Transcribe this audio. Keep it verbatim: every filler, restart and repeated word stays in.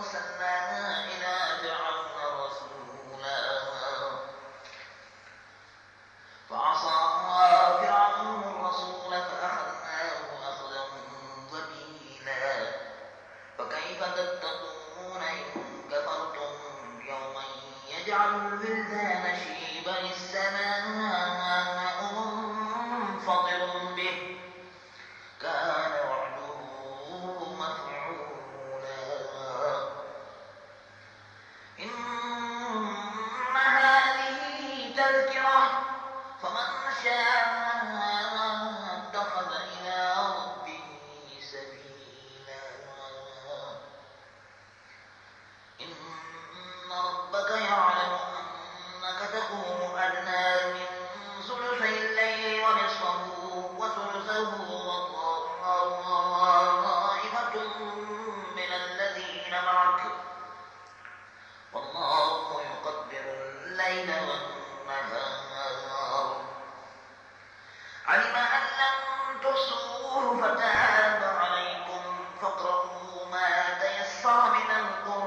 أرسلنا إلى فرعون رسولا فعصى فرعون الرسول فأخذناه أخذا وبيلا فكيف تتقون إن كفرتم يوما يجعل الولدان شيبا السماء منفطر به كان وعده مفعولا إن هذه تذكرة فمن شاء اتخذ إلى ربه سبيلا إن ربك يعلم أنك تقوم أدنى من ثلثي الليل ونصفه وثلثه وطائفة من الذين معك والله يقدر الليل والنهار علم أن لن تحصوه فتاب عليكم فاقرؤوا ما تيسر من القرآن